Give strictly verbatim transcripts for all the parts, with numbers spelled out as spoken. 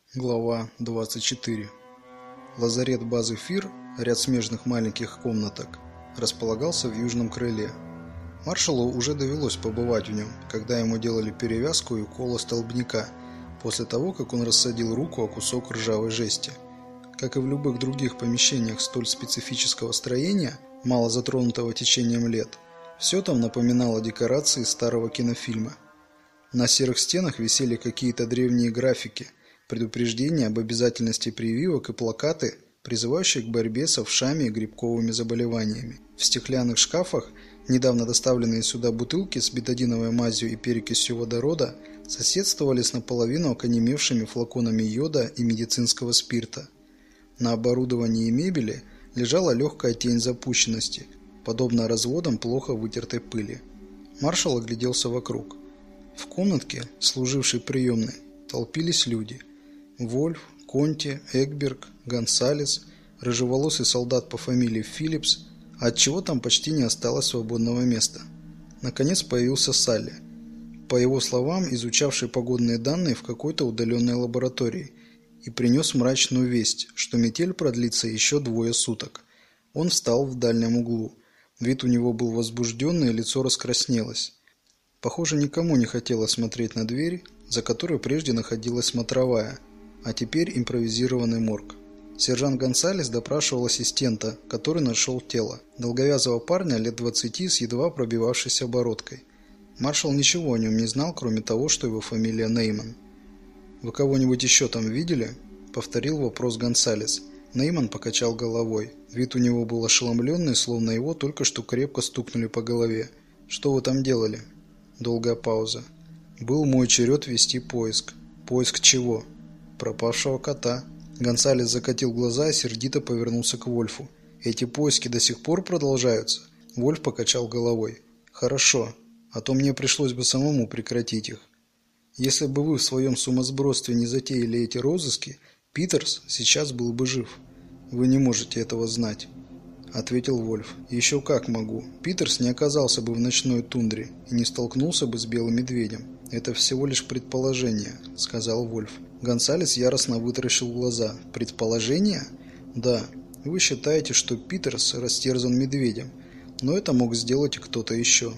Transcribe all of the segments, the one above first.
Глава двадцать четыре. Лазарет базы ФИР, ряд смежных маленьких комнаток, располагался в южном крыле. Маршалу уже довелось побывать в нем, когда ему делали перевязку и укол столбняка, после того, как он рассадил руку о кусок ржавой жести. Как и в любых других помещениях столь специфического строения, мало затронутого течением лет, все там напоминало декорации старого кинофильма. На серых стенах висели какие-то древние графики, предупреждения об обязательности прививок и плакаты, призывающие к борьбе с овшами и грибковыми заболеваниями. В стеклянных шкафах недавно доставленные сюда бутылки с бетадиновой мазью и перекисью водорода соседствовали с наполовину окаменевшими флаконами йода и медицинского спирта. На оборудовании и мебели лежала легкая тень запущенности, подобно разводам плохо вытертой пыли. Маршал огляделся вокруг. В комнатке, служившей приемной, толпились люди. Вольф, Конти, Эгберг, Гонсалес, рыжеволосый солдат по фамилии Филлипс, а отчего там почти не осталось свободного места. Наконец появился Салли, по его словам, изучавший погодные данные в какой-то удаленной лаборатории, и принес мрачную весть, что метель продлится еще двое суток. Он встал в дальнем углу. Вид у него был возбужденный, лицо раскраснелось. Похоже, никому не хотелось смотреть на дверь, за которой прежде находилась смотровая, а теперь импровизированный морг. Сержант Гонсалес допрашивал ассистента, который нашел тело, долговязого парня лет двадцати с едва пробивавшейся бородкой. Маршал ничего о нем не знал, кроме того, что его фамилия Нейман. «Вы кого-нибудь еще там видели?» – повторил вопрос Гонсалес. Нейман покачал головой. Вид у него был ошеломленный, словно его только что крепко стукнули по голове. «Что вы там делали?» Долгая пауза. «Был мой черед вести поиск». «Поиск чего?» «Пропавшего кота». Гонсалес закатил глаза и сердито повернулся к Вольфу. «Эти поиски до сих пор продолжаются?» Вольф покачал головой. «Хорошо, а то мне пришлось бы самому прекратить их. Если бы вы в своем сумасбродстве не затеяли эти розыски, Питерс сейчас был бы жив. Вы не можете этого знать», — ответил Вольф. «Еще как могу. Питерс не оказался бы в ночной тундре и не столкнулся бы с белым медведем. Это всего лишь предположение», — сказал Вольф. Гонсалес яростно вытаращил глаза. «Предположение?» «Да. Вы считаете, что Питерс растерзан медведем, но это мог сделать и кто-то еще».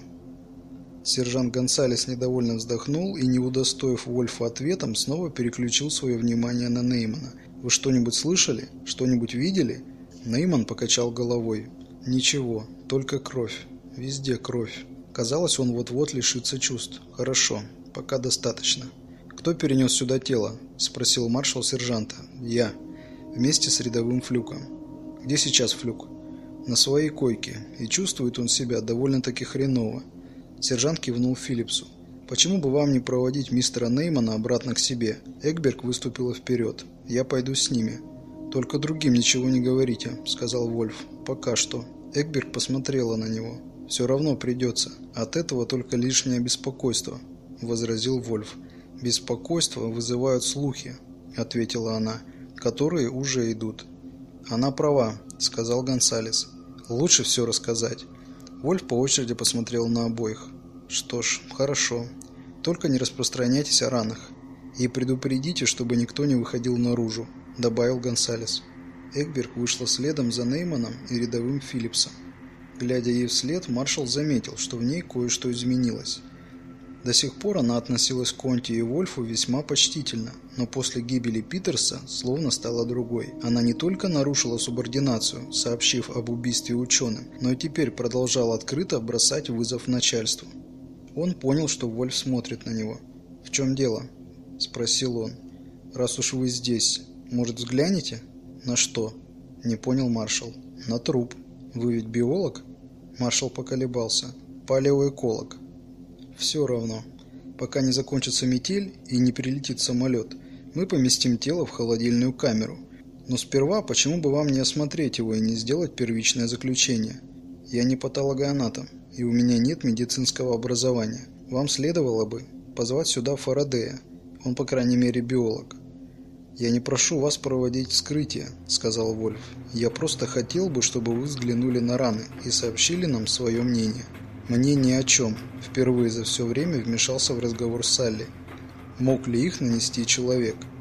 Сержант Гонсалес недовольно вздохнул и, не удостоив Вольфа ответом, снова переключил свое внимание на Неймана. «Вы что-нибудь слышали? Что-нибудь видели?» Нейман покачал головой. «Ничего, только кровь. Везде кровь». Казалось, он вот-вот лишится чувств. «Хорошо, пока достаточно». «Кто перенес сюда тело?» – спросил маршал сержанта. «Я. Вместе с рядовым Флюком». «Где сейчас Флюк?» «На своей койке, и чувствует он себя довольно-таки хреново». Сержант кивнул Филлипсу. «Почему бы вам не проводить мистера Неймана обратно к себе?» Эгберг выступила вперед. «Я пойду с ними». «Только другим ничего не говорите», – сказал Вольф. «Пока что». Эгберг посмотрела на него. «Все равно придется. От этого только лишнее беспокойство», – возразил Вольф. «Беспокойство вызывают слухи», – ответила она, – «которые уже идут». «Она права», – сказал Гонсалес. «Лучше все рассказать». Вольф по очереди посмотрел на обоих. «Что ж, хорошо. Только не распространяйтесь о ранах. И предупредите, чтобы никто не выходил наружу», – добавил Гонсалес. Эгберг вышла следом за Нейманом и рядовым Филлипсом. Глядя ей вслед, маршал заметил, что в ней кое-что изменилось. До сих пор она относилась к Конти и Вольфу весьма почтительно, но после гибели Питерса словно стала другой. Она не только нарушила субординацию, сообщив об убийстве ученым, но и теперь продолжала открыто бросать вызов начальству. Он понял, что Вольф смотрит на него. «В чем дело?» – спросил он. «Раз уж вы здесь, может, взглянете?» «На что?» – не понял маршал. «На труп. Вы ведь биолог?» Маршал поколебался. «Палеоэколог». «Все равно. Пока не закончится метель и не прилетит самолет, мы поместим тело в холодильную камеру. Но сперва почему бы вам не осмотреть его и не сделать первичное заключение? Я не патологоанатом, и у меня нет медицинского образования. Вам следовало бы позвать сюда Фарадея. Он, по крайней мере, биолог». «Я не прошу вас проводить вскрытие», — сказал Вольф. «Я просто хотел бы, чтобы вы взглянули на раны и сообщили нам свое мнение». «Мнение о чем?» – впервые за все время вмешался в разговор Салли. «Мог ли их нанести человек?»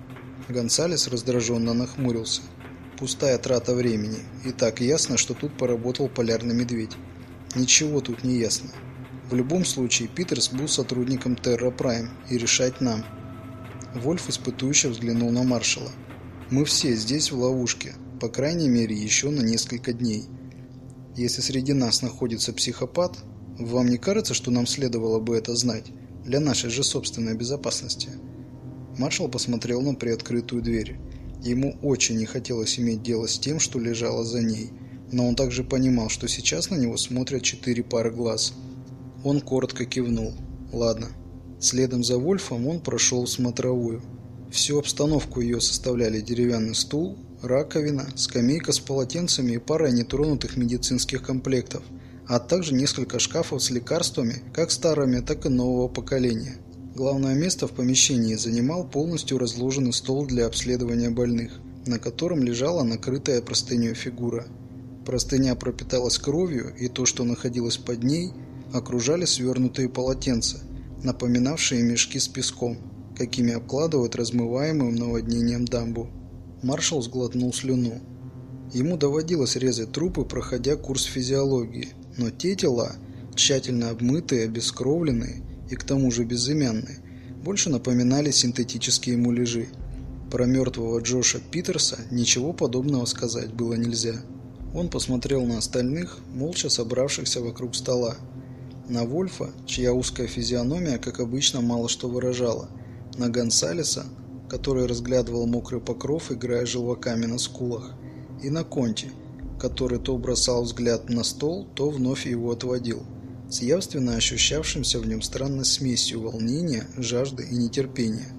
Гонсалес раздраженно нахмурился. Пустая трата времени. И так ясно, что тут поработал полярный медведь. Ничего тут не ясно. В любом случае, Питерс был сотрудником Терра Прайм, и решать нам. Вольф испытующе взглянул на маршала. Мы все здесь в ловушке, по крайней мере, еще на несколько дней. Если среди нас находится психопат, вам не кажется, что нам следовало бы это знать, для нашей же собственной безопасности? Маршал посмотрел на приоткрытую дверь. Ему очень не хотелось иметь дело с тем, что лежало за ней, но он также понимал, что сейчас на него смотрят четыре пары глаз. Он коротко кивнул. Ладно. Следом за Вольфом он прошел в смотровую. Всю обстановку ее составляли деревянный стул, раковина, скамейка с полотенцами и пара нетронутых медицинских комплектов, а также несколько шкафов с лекарствами, как старыми, так и нового поколения. Главное место в помещении занимал полностью разложенный стол для обследования больных, на котором лежала накрытая простыней фигура. Простыня пропиталась кровью, и то, что находилось под ней, окружали свернутые полотенца, напоминавшие мешки с песком, какими обкладывают размываемым наводнением дамбу. Маршал сглотнул слюну. Ему доводилось резать трупы, проходя курс физиологии, но те тела, тщательно обмытые, обескровленные и к тому же безымянные, больше напоминали синтетические муляжи. Про мертвого Джоша Питерса ничего подобного сказать было нельзя. Он посмотрел на остальных, молча собравшихся вокруг стола. На Вольфа, чья узкая физиономия, как обычно, мало что выражала, на Гонсалеса, который разглядывал мокрый покров, играя желваками на скулах, и на Конти, который то бросал взгляд на стол, то вновь его отводил, с явственно ощущавшимся в нем странной смесью волнения, жажды и нетерпения.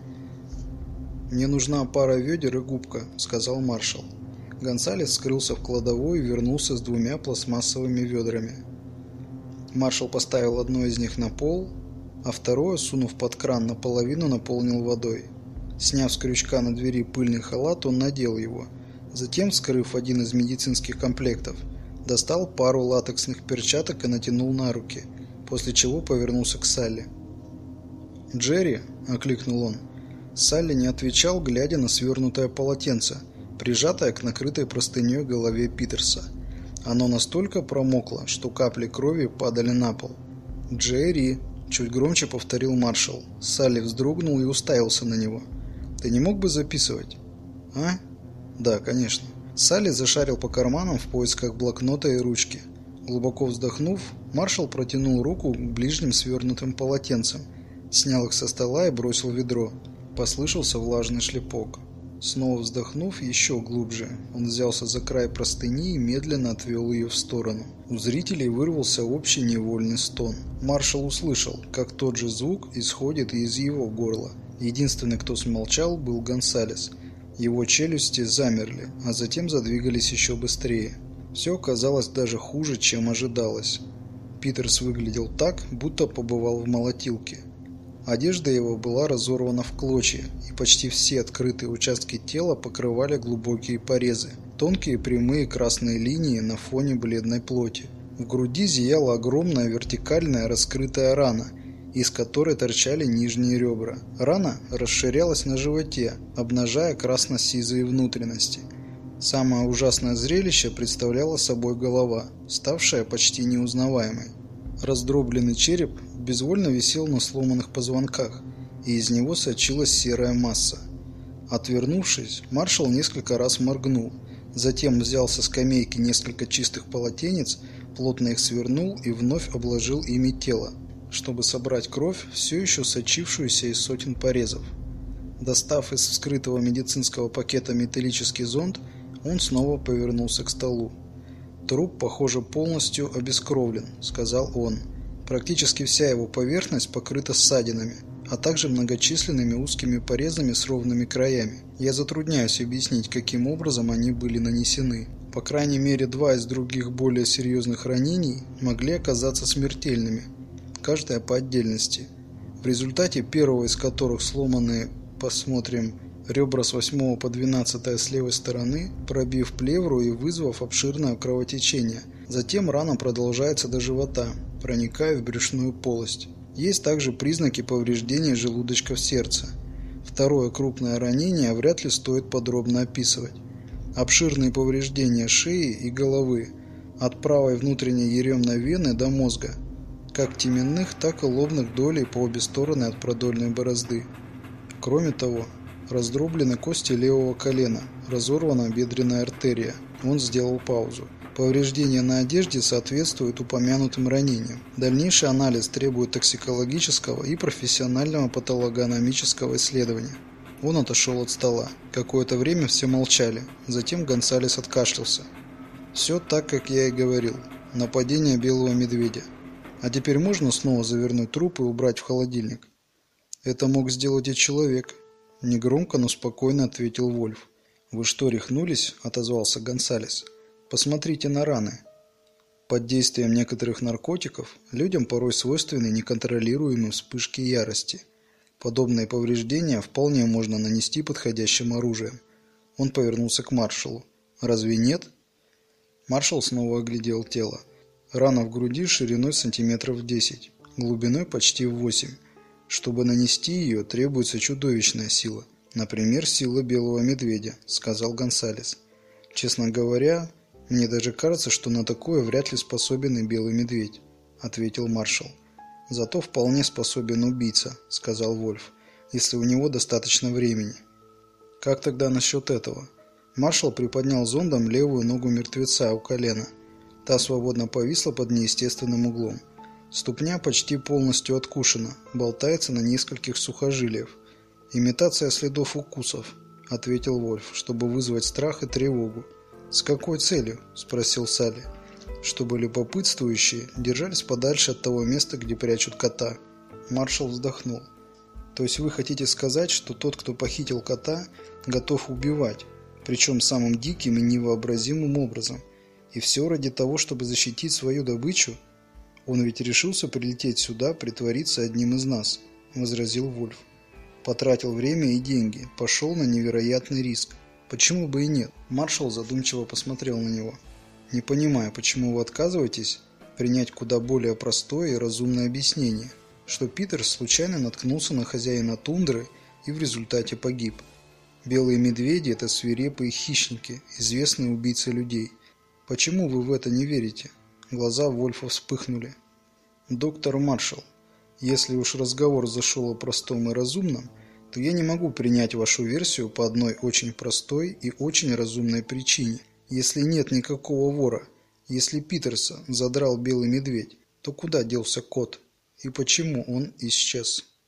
«Мне нужна пара ведер и губка», — сказал маршал. Гонсалес скрылся в кладовой и вернулся с двумя пластмассовыми ведрами. Маршал поставил одно из них на пол, а второе, сунув под кран, наполовину наполнил водой. Сняв с крючка на двери пыльный халат, он надел его. Затем, вскрыв один из медицинских комплектов, достал пару латексных перчаток и натянул на руки, после чего повернулся к Салли. «Джерри!» – окликнул он. Салли не отвечал, глядя на свернутое полотенце, прижатое к накрытой простыней голове Питерса. Оно настолько промокло, что капли крови падали на пол. «Джерри!» – чуть громче повторил маршал. Салли вздрогнул и уставился на него. «Ты не мог бы записывать?» «А?» «Да, конечно». Салли зашарил по карманам в поисках блокнота и ручки. Глубоко вздохнув, маршал протянул руку к ближним свернутым полотенцам, снял их со стола и бросил в ведро. Послышался влажный шлепок. Снова вздохнув еще глубже, он взялся за край простыни и медленно отвел ее в сторону. У зрителей вырвался общий невольный стон. Маршал услышал, как тот же звук исходит и из его горла. Единственный, кто смолчал, был Гонсалес. Его челюсти замерли, а затем задвигались еще быстрее. Все оказалось даже хуже, чем ожидалось. Питерс выглядел так, будто побывал в молотилке. Одежда его была разорвана в клочья, и почти все открытые участки тела покрывали глубокие порезы, тонкие прямые красные линии на фоне бледной плоти. В груди зияла огромная вертикальная раскрытая рана, из которой торчали нижние ребра. Рана расширялась на животе, обнажая красно-сизые внутренности. Самое ужасное зрелище представляло собой голова, ставшая почти неузнаваемой. Раздробленный череп безвольно висел на сломанных позвонках, и из него сочилась серая масса. Отвернувшись, маршал несколько раз моргнул, затем взял со скамейки несколько чистых полотенец, плотно их свернул и вновь обложил ими тело, чтобы собрать кровь, все еще сочившуюся из сотен порезов. Достав из вскрытого медицинского пакета металлический зонд, он снова повернулся к столу. «Труп, похоже, полностью обескровлен», — сказал он. «Практически вся его поверхность покрыта ссадинами, а также многочисленными узкими порезами с ровными краями. Я затрудняюсь объяснить, каким образом они были нанесены. По крайней мере, два из других более серьезных ранений могли оказаться смертельными, каждая по отдельности. В результате первого из которых сломаны, посмотрим, ребра с восьмого по двенадцатое с левой стороны, пробив плевру и вызвав обширное кровотечение. Затем рана продолжается до живота, проникая в брюшную полость. Есть также признаки повреждения желудочков сердца. Второе крупное ранение вряд ли стоит подробно описывать. Обширные повреждения шеи и головы, от правой внутренней еремной вены до мозга, как теменных, так и лобных долей по обе стороны от продольной борозды. Кроме того, раздроблены кости левого колена, разорвана бедренная артерия. Он сделал паузу. Повреждения на одежде соответствуют упомянутым ранениям. Дальнейший анализ требует токсикологического и профессионального патологоанатомического исследования. Он отошел от стола. Какое-то время все молчали. Затем Гонсалес откашлялся. «Все так, как я и говорил. Нападение белого медведя. А теперь можно снова завернуть труп и убрать в холодильник?» «Это мог сделать и человек», – негромко, но спокойно ответил Вольф. «Вы что, рехнулись?» – отозвался Гонсалес. «Посмотрите на раны. Под действием некоторых наркотиков людям порой свойственны неконтролируемые вспышки ярости. Подобные повреждения вполне можно нанести подходящим оружием». Он повернулся к маршалу. «Разве нет?» Маршал снова оглядел тело. Рана в груди шириной сантиметров десять, глубиной почти в восемь. Чтобы нанести ее, требуется чудовищная сила. Например, сила белого медведя, сказал Гонсалес. Честно говоря, мне даже кажется, что на такое вряд ли способен и белый медведь, ответил маршал. Зато вполне способен убийца, сказал Вольф, если у него достаточно времени. Как тогда насчет этого? Маршал приподнял зондом левую ногу мертвеца у колена. Та свободно повисла под неестественным углом. Ступня почти полностью откушена, болтается на нескольких сухожилиях. «Имитация следов укусов», — ответил Вольф, чтобы вызвать страх и тревогу. «С какой целью?» — спросил Салли. «Чтобы любопытствующие держались подальше от того места, где прячут кота». Маршал вздохнул. «То есть вы хотите сказать, что тот, кто похитил кота, готов убивать, причем самым диким и невообразимым образом, и все ради того, чтобы защитить свою добычу? Он ведь решился прилететь сюда, притвориться одним из нас», — возразил Вольф. «Потратил время и деньги, пошел на невероятный риск. Почему бы и нет?» Маршал задумчиво посмотрел на него. «Не понимаю, почему вы отказываетесь принять куда более простое и разумное объяснение, что Питер случайно наткнулся на хозяина тундры и в результате погиб. Белые медведи – это свирепые хищники, известные убийцы людей. Почему вы в это не верите?» Глаза Вольфа вспыхнули. «Доктор Маршал, если уж разговор зашел о простом и разумном, то я не могу принять вашу версию по одной очень простой и очень разумной причине. Если нет никакого вора, если Питерса задрал белый медведь, то куда делся кот? И почему он исчез?»